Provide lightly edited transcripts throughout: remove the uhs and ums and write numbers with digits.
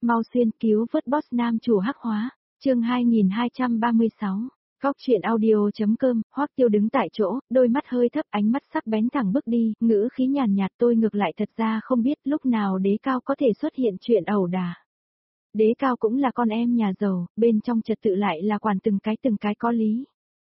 Mau xuyên cứu vớt boss nam chủ hắc hóa, chương 2236. Góc truyện audio.com, Hoắc Tiêu đứng tại chỗ, đôi mắt hơi thấp, ánh mắt sắc bén thẳng bước đi, ngữ khí nhàn nhạt, tôi ngược lại thật ra không biết lúc nào Đế Cao có thể xuất hiện chuyện ẩu đả. Đế Cao cũng là con em nhà giàu, bên trong trật tự lại là quản từng cái có lý.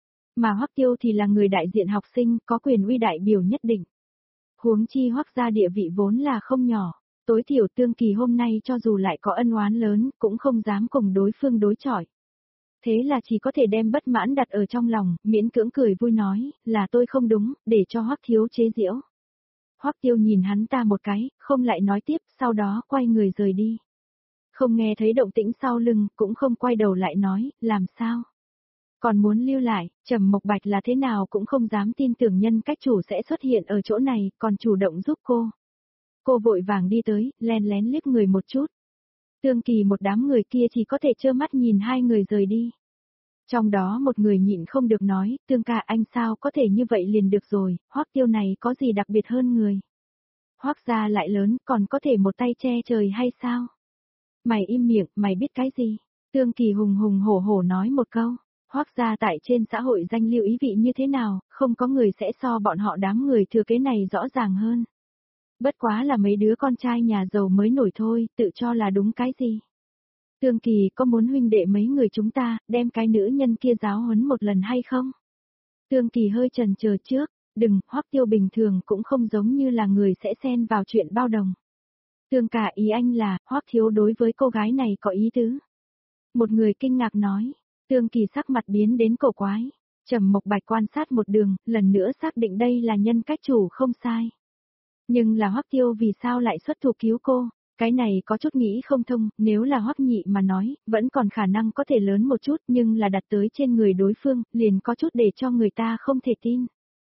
Mà Hoắc Tiêu thì là người đại diện học sinh, có quyền uy đại biểu nhất định. Huống chi Hoắc gia địa vị vốn là không nhỏ, tối thiểu Tương Kỳ hôm nay cho dù lại có ân oán lớn, cũng không dám cùng đối phương đối chọi. Thế là chỉ có thể đem bất mãn đặt ở trong lòng, miễn cưỡng cười vui nói, là tôi không đúng, để cho Hoắc thiếu chế giễu. Hoắc Tiêu nhìn hắn ta một cái, không lại nói tiếp, sau đó quay người rời đi. Không nghe thấy động tĩnh sau lưng, cũng không quay đầu lại nói, làm sao? Còn muốn lưu lại, Trầm Mộc Bạch là thế nào cũng không dám tin tưởng nhân cách chủ sẽ xuất hiện ở chỗ này, còn chủ động giúp cô. Cô vội vàng đi tới, len lén liếc người một chút. Tương Kỳ một đám người kia chỉ có thể trơ mắt nhìn hai người rời đi. Trong đó một người nhịn không được nói, Tương ca anh sao có thể như vậy liền được rồi, Hoắc Tiêu này có gì đặc biệt hơn người. Hoắc gia lại lớn, còn có thể một tay che trời hay sao? Mày im miệng, mày biết cái gì? Tương Kỳ hùng hùng hổ hổ nói một câu. Hoắc gia tại trên xã hội danh lưu ý vị như thế nào, không có người sẽ so bọn họ đám người thừa kế này rõ ràng hơn. Bất quá là mấy đứa con trai nhà giàu mới nổi thôi, tự cho là đúng cái gì. Tương Kỳ có muốn huynh đệ mấy người chúng ta, đem cái nữ nhân kia giáo huấn một lần hay không? Tương Kỳ hơi chần chờ trước, đừng, Hoắc Tiêu bình thường cũng không giống như là người sẽ xen vào chuyện bao đồng. Tương ca ý anh là, Hoắc thiếu đối với cô gái này có ý tứ. Một người kinh ngạc nói. Tương Kỳ sắc mặt biến đến cổ quái. Trầm Mộc Bạch quan sát một đường, lần nữa xác định đây là nhân cách chủ không sai. Nhưng là Hoắc Tiêu vì sao lại xuất thủ cứu cô? Cái này có chút nghĩ không thông, nếu là Hoắc Nhị mà nói, vẫn còn khả năng có thể lớn một chút, nhưng là đặt tới trên người đối phương, liền có chút để cho người ta không thể tin.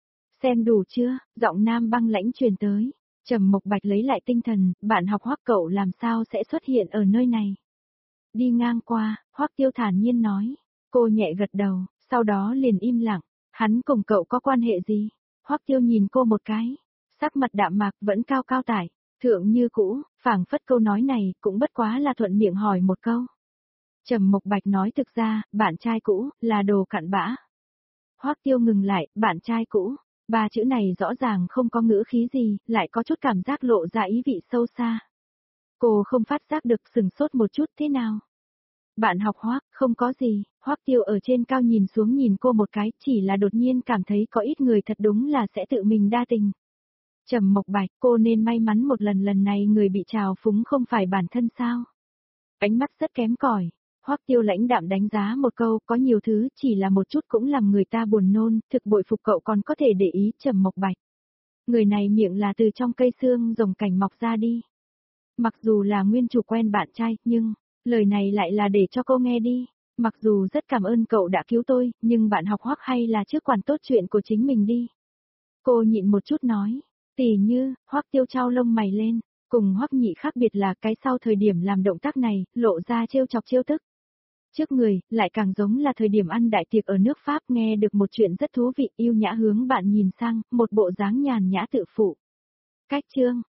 Xem đủ chưa? Giọng nam băng lãnh truyền tới. Trầm Mộc Bạch lấy lại tinh thần, bạn học Hoắc cậu làm sao sẽ xuất hiện ở nơi này? Đi ngang qua, Hoắc Tiêu thản nhiên nói. Cô nhẹ gật đầu, sau đó liền im lặng, hắn cùng cậu có quan hệ gì? Hoắc Tiêu nhìn cô một cái, sắc mặt đạm mạc vẫn cao cao tải, thượng như cũ, phảng phất câu nói này cũng bất quá là thuận miệng hỏi một câu. Trầm Mộc Bạch nói thực ra, bạn trai cũ, là đồ cặn bã. Hoắc Tiêu ngừng lại, bạn trai cũ, ba chữ này rõ ràng không có ngữ khí gì, lại có chút cảm giác lộ ra ý vị sâu xa. Cô không phát giác được sừng sốt một chút thế nào? Bạn học Hoắc, không có gì, Hoắc Tiêu ở trên cao nhìn xuống nhìn cô một cái, chỉ là đột nhiên cảm thấy có ít người thật đúng là sẽ tự mình đa tình. Trầm Mộc Bạch, cô nên may mắn một lần này người bị trào phúng không phải bản thân sao? Ánh mắt rất kém cỏi. Hoắc Tiêu lãnh đạm đánh giá một câu, có nhiều thứ chỉ là một chút cũng làm người ta buồn nôn, thực bội phục cậu còn có thể để ý. Trầm Mộc Bạch. Người này miệng là từ trong cây xương rồng cảnh mọc ra đi. Mặc dù là nguyên chủ quen bạn trai, nhưng lời này lại là để cho cô nghe đi. Mặc dù rất cảm ơn cậu đã cứu tôi, nhưng bạn học Hoắc hay là trước quản tốt chuyện của chính mình đi. Cô nhịn một chút nói. Tỉ như, Hoắc Tiêu trao lông mày lên, cùng Hoắc Nhị khác biệt là cái sau thời điểm làm động tác này, lộ ra trêu chọc trêu tức. Trước người, lại càng giống là thời điểm ăn đại tiệc ở nước Pháp nghe được một chuyện rất thú vị, yêu nhã hướng bạn nhìn sang, một bộ dáng nhàn nhã tự phụ. Cách chương,